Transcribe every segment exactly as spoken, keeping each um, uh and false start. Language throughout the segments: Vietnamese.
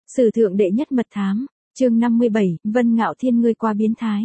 Sử thượng đệ nhất mật thám, chương năm mươi bảy, Vân Ngạo Thiên ngươi quá biến thái.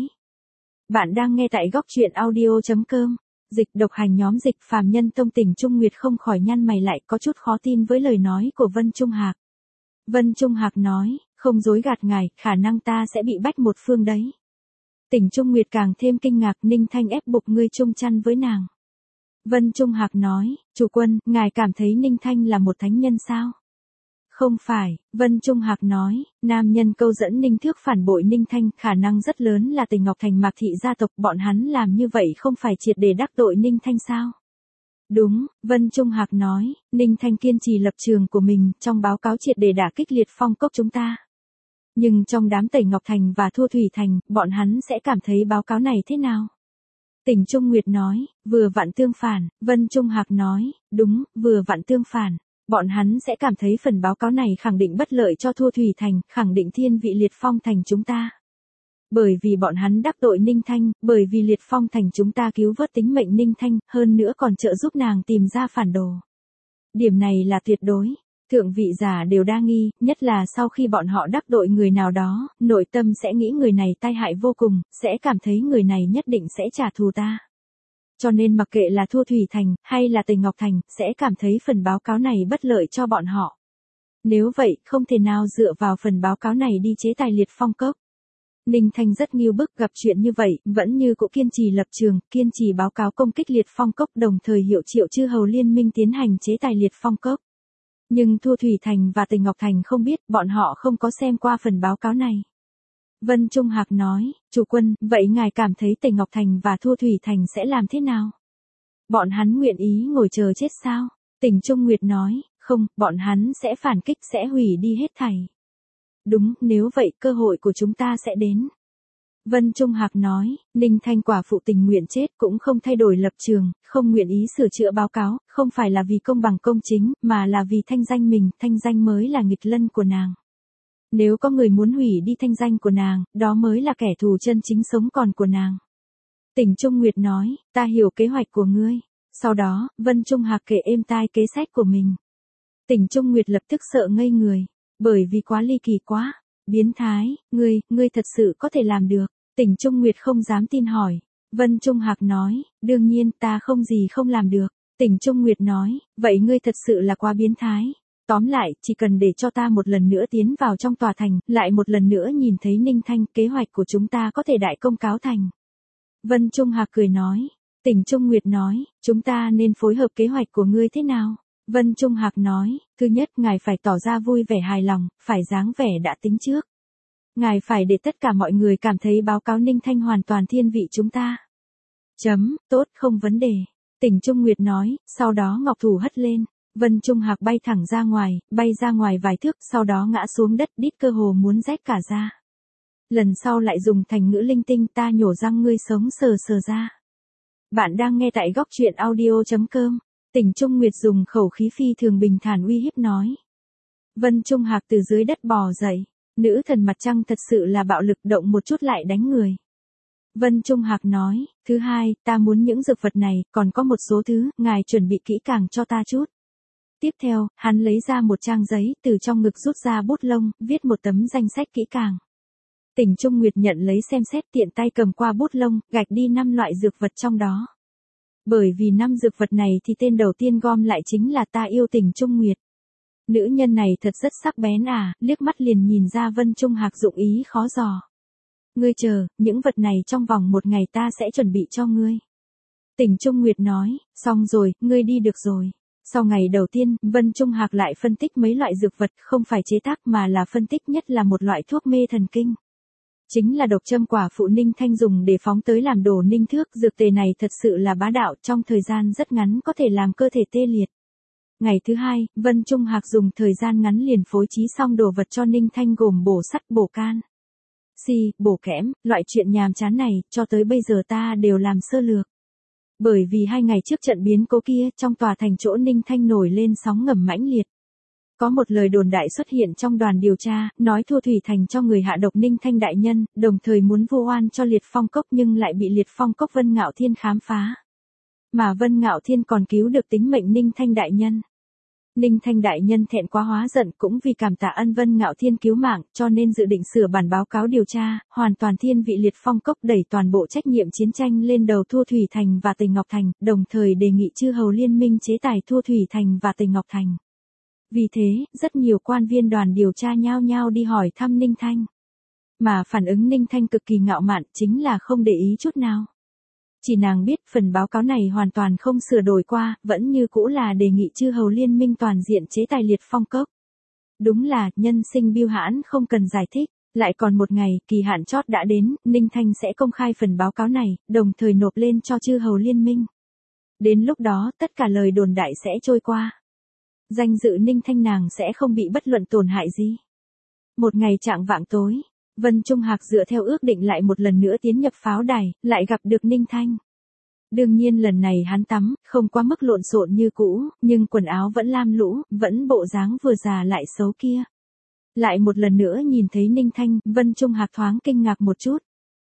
Bạn đang nghe tại góc truyện audio chấm com. Dịch độc hành nhóm Dịch Phàm Nhân Tông Tỉnh Trung Nguyệt không khỏi nhăn mày lại, có chút khó tin với lời nói của Vân Trung Hạc. Vân Trung Hạc nói, không dối gạt ngài, khả năng ta sẽ bị bách một phương đấy. Tỉnh Trung Nguyệt càng thêm kinh ngạc, Ninh Thanh ép buộc ngươi chung chăn với nàng. Vân Trung Hạc nói, chủ quân, ngài cảm thấy Ninh Thanh là một thánh nhân sao? Không phải, Vân Trung Hạc nói, nam nhân câu dẫn Ninh Thước phản bội Ninh Thanh, khả năng rất lớn là Tề Ngọc Thành Mạc thị gia tộc, bọn hắn làm như vậy không phải triệt để đắc tội Ninh Thanh sao? Đúng, Vân Trung Hạc nói, Ninh Thanh kiên trì lập trường của mình, trong báo cáo triệt để đả kích liệt phong cốc chúng ta. Nhưng trong đám Tề Ngọc Thành và Thua Thủy Thành, bọn hắn sẽ cảm thấy báo cáo này thế nào? Tỉnh Trung Nguyệt nói, vừa vặn tương phản, Vân Trung Hạc nói, đúng, vừa vặn tương phản. Bọn hắn sẽ cảm thấy phần báo cáo này khẳng định bất lợi cho Thua Thủy Thành, khẳng định thiên vị liệt phong thành chúng ta. Bởi vì bọn hắn đắc tội Ninh Thanh, bởi vì liệt phong thành chúng ta cứu vớt tính mệnh Ninh Thanh, hơn nữa còn trợ giúp nàng tìm ra phản đồ. Điểm này là tuyệt đối. Thượng vị giả đều đa nghi, nhất là sau khi bọn họ đắc tội người nào đó, nội tâm sẽ nghĩ người này tai hại vô cùng, sẽ cảm thấy người này nhất định sẽ trả thù ta. Cho nên mặc kệ là Thua Thủy Thành, hay là Tề Ngọc Thành, sẽ cảm thấy phần báo cáo này bất lợi cho bọn họ. Nếu vậy, không thể nào dựa vào phần báo cáo này đi chế tài liệt phong cốc. Ninh Thanh rất nghiêu bức, gặp chuyện như vậy, vẫn như cũ kiên trì lập trường, kiên trì báo cáo công kích liệt phong cốc, đồng thời hiệu triệu chư hầu liên minh tiến hành chế tài liệt phong cốc. Nhưng Thua Thủy Thành và Tề Ngọc Thành không biết, bọn họ không có xem qua phần báo cáo này. Vân Trung Hạc nói, chủ quân, vậy ngài cảm thấy Tề Ngọc Thành và Thua Thủy Thành sẽ làm thế nào? Bọn hắn nguyện ý ngồi chờ chết sao? Tỉnh Trung Nguyệt nói, không, bọn hắn sẽ phản kích, sẽ hủy đi hết thảy. Đúng, nếu vậy cơ hội của chúng ta sẽ đến. Vân Trung Hạc nói, Ninh Thanh quả phụ tình nguyện chết cũng không thay đổi lập trường, không nguyện ý sửa chữa báo cáo, không phải là vì công bằng công chính, mà là vì thanh danh mình, thanh danh mới là nghịch lân của nàng. Nếu có người muốn hủy đi thanh danh của nàng, đó mới là kẻ thù chân chính sống còn của nàng. Tỉnh Trung Nguyệt nói, ta hiểu kế hoạch của ngươi. Sau đó, Vân Trung Hạc kể êm tai kế sách của mình. Tỉnh Trung Nguyệt lập tức sợ ngây người, bởi vì quá ly kỳ quá. Biến thái, ngươi, ngươi thật sự có thể làm được. Tỉnh Trung Nguyệt không dám tin hỏi. Vân Trung Hạc nói, đương nhiên ta không gì không làm được. Tỉnh Trung Nguyệt nói, vậy ngươi thật sự là quá biến thái. Tóm lại, chỉ cần để cho ta một lần nữa tiến vào trong tòa thành, lại một lần nữa nhìn thấy Ninh Thanh, kế hoạch của chúng ta có thể đại công cáo thành. Vân Trung Hạc cười nói. Tỉnh Trung Nguyệt nói, chúng ta nên phối hợp kế hoạch của ngươi thế nào? Vân Trung Hạc nói, thứ nhất, ngài phải tỏ ra vui vẻ hài lòng, phải dáng vẻ đã tính trước. Ngài phải để tất cả mọi người cảm thấy báo cáo Ninh Thanh hoàn toàn thiên vị chúng ta. Chấm, tốt, không vấn đề. Tỉnh Trung Nguyệt nói, sau đó ngọc thủ hất lên. Vân Trung Hạc bay thẳng ra ngoài, bay ra ngoài vài thước, sau đó ngã xuống đất, đít cơ hồ muốn rách cả ra. Lần sau lại dùng thành ngữ linh tinh, ta nhổ răng ngươi sống sờ sờ ra. Bạn đang nghe tại góc truyện audio chấm com. Tỉnh Trung Nguyệt dùng khẩu khí phi thường bình thản uy hiếp nói. Vân Trung Hạc từ dưới đất bò dậy. Nữ thần mặt trăng thật sự là bạo lực, động một chút lại đánh người. Vân Trung Hạc nói, thứ hai, ta muốn những dược vật này, còn có một số thứ, ngài chuẩn bị kỹ càng cho ta chút. Tiếp theo, hắn lấy ra một trang giấy, từ trong ngực rút ra bút lông, viết một tấm danh sách kỹ càng. Tỉnh Trung Nguyệt nhận lấy xem xét, tiện tay cầm qua bút lông, gạch đi năm loại dược vật trong đó. Bởi vì năm dược vật này thì tên đầu tiên gom lại chính là ta yêu Tỉnh Trung Nguyệt. Nữ nhân này thật rất sắc bén à, liếc mắt liền nhìn ra Vân Trung Hạc dụng ý khó dò. Ngươi chờ, những vật này trong vòng một ngày ta sẽ chuẩn bị cho ngươi. Tỉnh Trung Nguyệt nói, xong rồi, ngươi đi được rồi. Sau ngày đầu tiên, Vân Trung Hạc lại phân tích mấy loại dược vật, không phải chế tác mà là phân tích nhất là một loại thuốc mê thần kinh. Chính là độc châm quả phụ Ninh Thanh dùng để phóng tới làm đồ Ninh Thước, dược tề này thật sự là bá đạo, trong thời gian rất ngắn có thể làm cơ thể tê liệt. Ngày thứ hai, Vân Trung Hạc dùng thời gian ngắn liền phối trí xong đồ vật cho Ninh Thanh gồm bổ sắt, bổ can, xi, bổ kẽm, loại chuyện nhàm chán này, cho tới bây giờ ta đều làm sơ lược. Bởi vì hai ngày trước trận biến cố kia, trong tòa thành chỗ Ninh Thanh nổi lên sóng ngầm mãnh liệt. Có một lời đồn đại xuất hiện trong đoàn điều tra, nói Thua Thủy Thành cho người hạ độc Ninh Thanh đại nhân, đồng thời muốn vu oan cho liệt phong cốc nhưng lại bị liệt phong cốc Vân Ngạo Thiên khám phá. Mà Vân Ngạo Thiên còn cứu được tính mệnh Ninh Thanh đại nhân. Ninh Thanh đại nhân thẹn quá hóa giận, cũng vì cảm tạ ân Vân Ngạo Thiên cứu mạng, cho nên dự định sửa bản báo cáo điều tra, hoàn toàn thiên vị Liệt Phong Cốc, đẩy toàn bộ trách nhiệm chiến tranh lên đầu Thu Thủy Thành và Tề Ngọc Thành, đồng thời đề nghị chư hầu liên minh chế tài Thu Thủy Thành và Tề Ngọc Thành. Vì thế, rất nhiều quan viên đoàn điều tra nhao nhao đi hỏi thăm Ninh Thanh. Mà phản ứng Ninh Thanh cực kỳ ngạo mạn, chính là không để ý chút nào. Chỉ nàng biết phần báo cáo này hoàn toàn không sửa đổi qua, vẫn như cũ là đề nghị chư hầu liên minh toàn diện chế tài Liệt Phong Cốc. Đúng là, nhân sinh bưu hãn không cần giải thích. Lại còn một ngày, kỳ hạn chót đã đến, Ninh Thanh sẽ công khai phần báo cáo này, đồng thời nộp lên cho chư hầu liên minh. Đến lúc đó, tất cả lời đồn đại sẽ trôi qua. Danh dự Ninh Thanh nàng sẽ không bị bất luận tổn hại gì. Một ngày trạng vạng tối, Vân Trung Hạc dựa theo ước định lại một lần nữa tiến nhập pháo đài, lại gặp được Ninh Thanh. Đương nhiên lần này hắn tắm, không quá mức lộn xộn như cũ, nhưng quần áo vẫn lam lũ, vẫn bộ dáng vừa già lại xấu kia. Lại một lần nữa nhìn thấy Ninh Thanh, Vân Trung Hạc thoáng kinh ngạc một chút.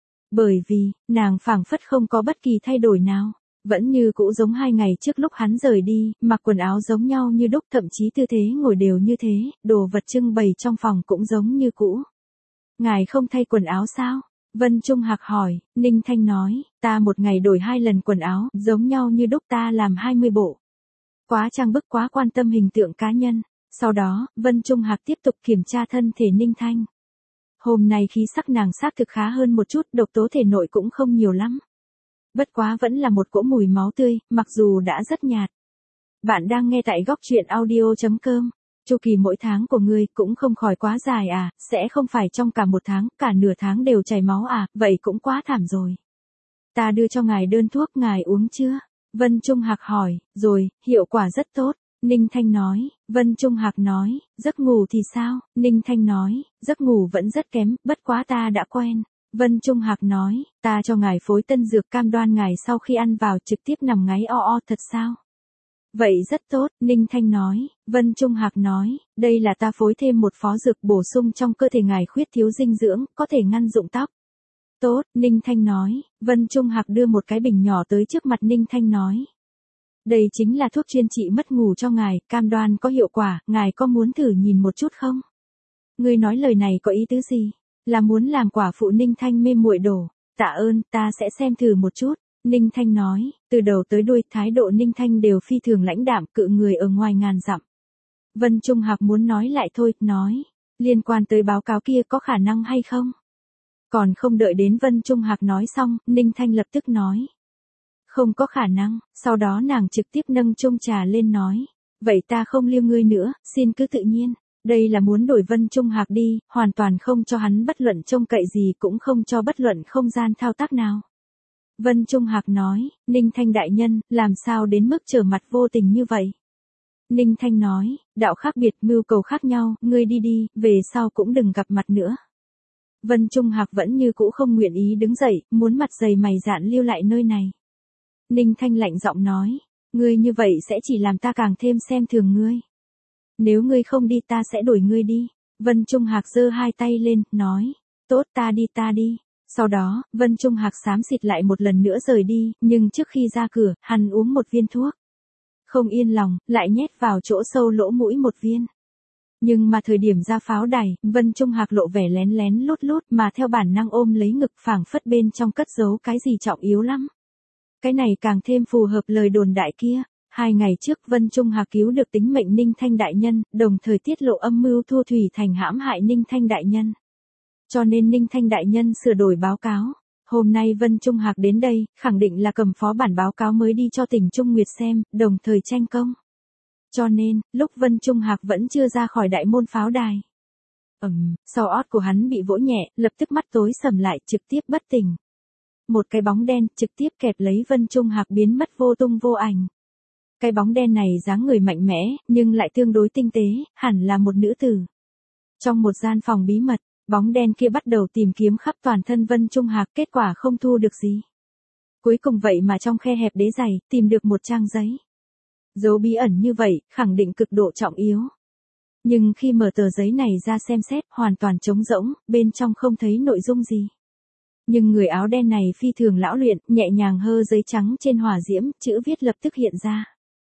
Bởi vì, nàng phảng phất không có bất kỳ thay đổi nào. Vẫn như cũ giống hai ngày trước lúc hắn rời đi, mặc quần áo giống nhau như đúc, thậm chí tư thế ngồi đều như thế, đồ vật trưng bày trong phòng cũng giống như cũ. Ngài không thay quần áo sao? Vân Trung Hạc hỏi. Ninh Thanh nói, ta một ngày đổi hai lần quần áo, giống nhau như đúc, ta làm hai mươi bộ. Quá trang bức, quá quan tâm hình tượng cá nhân. Sau đó, Vân Trung Hạc tiếp tục kiểm tra thân thể Ninh Thanh. Hôm nay khí sắc nàng xác thực khá hơn một chút, độc tố thể nội cũng không nhiều lắm. Bất quá vẫn là một cỗ mùi máu tươi, mặc dù đã rất nhạt. Bạn đang nghe tại góc truyện audio chấm com. Chu kỳ mỗi tháng của ngươi cũng không khỏi quá dài à, sẽ không phải trong cả một tháng, cả nửa tháng đều chảy máu à, vậy cũng quá thảm rồi. Ta đưa cho ngài đơn thuốc, ngài uống chưa? Vân Trung Hạc hỏi. Rồi, hiệu quả rất tốt. Ninh Thanh nói. Vân Trung Hạc nói, giấc ngủ thì sao? Ninh Thanh nói, giấc ngủ vẫn rất kém, bất quá ta đã quen. Vân Trung Hạc nói, ta cho ngài phối tân dược, cam đoan ngài sau khi ăn vào trực tiếp nằm ngáy o o, thật sao? Vậy rất tốt, Ninh Thanh nói. Vân Trung Hạc nói, đây là ta phối thêm một phó dược bổ sung trong cơ thể ngài khuyết thiếu dinh dưỡng, có thể ngăn rụng tóc. Tốt, Ninh Thanh nói. Vân Trung Hạc đưa một cái bình nhỏ tới trước mặt Ninh Thanh nói. Đây chính là thuốc chuyên trị mất ngủ cho ngài, cam đoan có hiệu quả, ngài có muốn thử nhìn một chút không? Ngươi nói lời này có ý tứ gì? Là muốn làm quả phụ? Ninh Thanh mê muội đổ. Tạ ơn, ta sẽ xem thử một chút. Ninh Thanh nói, từ đầu tới đuôi, thái độ Ninh Thanh đều phi thường lãnh đạm, cự người ở ngoài ngàn dặm. Vân Trung Hạc muốn nói lại thôi, nói, liên quan tới báo cáo kia có khả năng hay không? Còn không đợi đến Vân Trung Hạc nói xong, Ninh Thanh lập tức nói. Không có khả năng, sau đó nàng trực tiếp nâng chung trà lên nói. Vậy ta không liêu ngươi nữa, xin cứ tự nhiên. Đây là muốn đổi Vân Trung Hạc đi, hoàn toàn không cho hắn bất luận trông cậy gì, cũng không cho bất luận không gian thao tác nào. Vân Trung Hạc nói, Ninh Thanh đại nhân, làm sao đến mức trở mặt vô tình như vậy? Ninh Thanh nói, đạo khác biệt, mưu cầu khác nhau, ngươi đi đi, về sau cũng đừng gặp mặt nữa. Vân Trung Hạc vẫn như cũ không nguyện ý đứng dậy, muốn mặt dày mày dạn lưu lại nơi này. Ninh Thanh lạnh giọng nói, ngươi như vậy sẽ chỉ làm ta càng thêm xem thường ngươi. Nếu ngươi không đi ta sẽ đuổi ngươi đi. Vân Trung Hạc giơ hai tay lên, nói, tốt, ta đi ta đi. Sau đó, Vân Trung Hạc xám xịt lại một lần nữa rời đi, nhưng trước khi ra cửa, hắn uống một viên thuốc. Không yên lòng, lại nhét vào chỗ sâu lỗ mũi một viên. Nhưng mà thời điểm ra pháo đài, Vân Trung Hạc lộ vẻ lén lén lút lút, mà theo bản năng ôm lấy ngực, phảng phất bên trong cất giấu cái gì trọng yếu lắm. Cái này càng thêm phù hợp lời đồn đại kia. Hai ngày trước Vân Trung Hạc cứu được tính mệnh Ninh Thanh đại nhân, đồng thời tiết lộ âm mưu Thu Thủy Thành hãm hại Ninh Thanh đại nhân. Cho nên Ninh Thanh đại nhân sửa đổi báo cáo. Hôm nay Vân Trung Hạc đến đây, khẳng định là cầm phó bản báo cáo mới đi cho tỉnh Trung Nguyệt xem, đồng thời tranh công. Cho nên, lúc Vân Trung Hạc vẫn chưa ra khỏi đại môn pháo đài. Ừm, sau ót của hắn bị vỗ nhẹ, lập tức mắt tối sầm lại, trực tiếp bất tỉnh. Một cái bóng đen trực tiếp kẹp lấy Vân Trung Hạc biến mất vô tung vô ảnh. Cái bóng đen này dáng người mạnh mẽ, nhưng lại tương đối tinh tế, hẳn là một nữ tử. Trong một gian phòng bí mật, bóng đen kia bắt đầu tìm kiếm khắp toàn thân Vân Trung Hạc, kết quả không thu được gì. Cuối cùng vậy mà trong khe hẹp đế giày, tìm được một trang giấy. Dấu bí ẩn như vậy, khẳng định cực độ trọng yếu. Nhưng khi mở tờ giấy này ra xem xét, hoàn toàn trống rỗng, bên trong không thấy nội dung gì. Nhưng người áo đen này phi thường lão luyện, nhẹ nhàng hơ giấy trắng trên hỏa diễm, chữ viết lập tức hiện ra.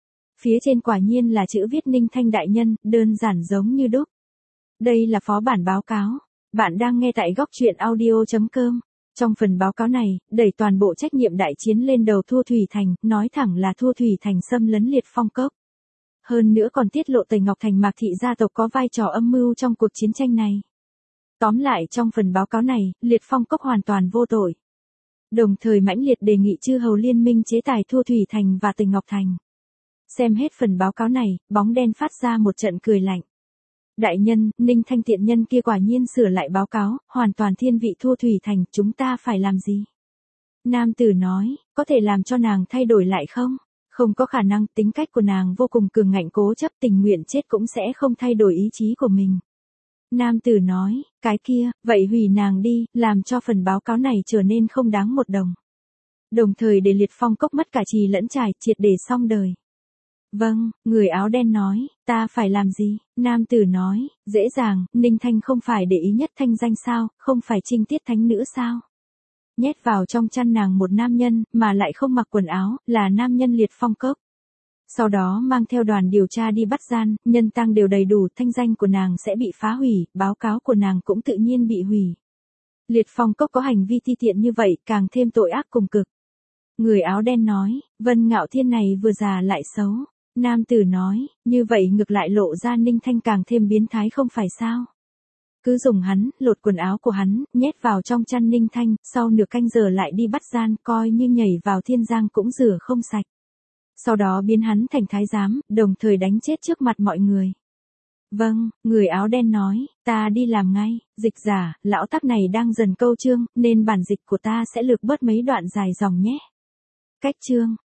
Phía trên quả nhiên là chữ viết Ninh Thanh đại nhân, đơn giản giống như đúc. Đây là phó bản báo cáo. Bạn đang nghe tại góc truyện audio.com. Trong phần báo cáo này, đẩy toàn bộ trách nhiệm đại chiến lên đầu Thua Thủy Thành, nói thẳng là Thua Thủy Thành xâm lấn Liệt Phong Cốc. Hơn nữa còn tiết lộ Tề Ngọc Thành Mạc thị gia tộc có vai trò âm mưu trong cuộc chiến tranh này. Tóm lại trong phần báo cáo này, Liệt Phong Cốc hoàn toàn vô tội. Đồng thời mãnh liệt đề nghị chư hầu liên minh chế tài Thua Thủy Thành và Tề Ngọc Thành. Xem hết phần báo cáo này, bóng đen phát ra một trận cười lạnh. Đại nhân, Ninh Thanh tiện nhân kia quả nhiên sửa lại báo cáo, hoàn toàn thiên vị Thua Thủy Thành, chúng ta phải làm gì? Nam tử nói, có thể làm cho nàng thay đổi lại không? Không có khả năng, tính cách của nàng vô cùng cường ngạnh cố chấp, tình nguyện chết cũng sẽ không thay đổi ý chí của mình. Nam tử nói, cái kia, vậy hủy nàng đi, làm cho phần báo cáo này trở nên không đáng một đồng. Đồng thời để Liệt Phong Cốc mất cả trì lẫn trải, triệt để xong đời. Vâng, người áo đen nói, ta phải làm gì? Nam tử nói, dễ dàng, Ninh Thanh không phải để ý nhất thanh danh sao, không phải trinh tiết thánh nữ sao? Nhét vào trong chăn nàng một nam nhân, mà lại không mặc quần áo, là nam nhân Liệt Phong Cốc. Sau đó mang theo đoàn điều tra đi bắt gian, nhân tang đều đầy đủ, thanh danh của nàng sẽ bị phá hủy, báo cáo của nàng cũng tự nhiên bị hủy. Liệt Phong Cốc có hành vi ti tiện như vậy, càng thêm tội ác cùng cực. Người áo đen nói, Vân Ngạo Thiên này vừa già lại xấu. Nam tử nói, như vậy ngược lại lộ ra Ninh Thanh càng thêm biến thái không phải sao? Cứ dùng hắn, lột quần áo của hắn, nhét vào trong chăn Ninh Thanh, sau nửa canh giờ lại đi bắt gian, coi như nhảy vào thiên giang cũng rửa không sạch. Sau đó biến hắn thành thái giám, đồng thời đánh chết trước mặt mọi người. Vâng, người áo đen nói, ta đi làm ngay, dịch giả, lão tắc này đang dần câu chương, nên bản dịch của ta sẽ lược bớt mấy đoạn dài dòng nhé. Cách chương.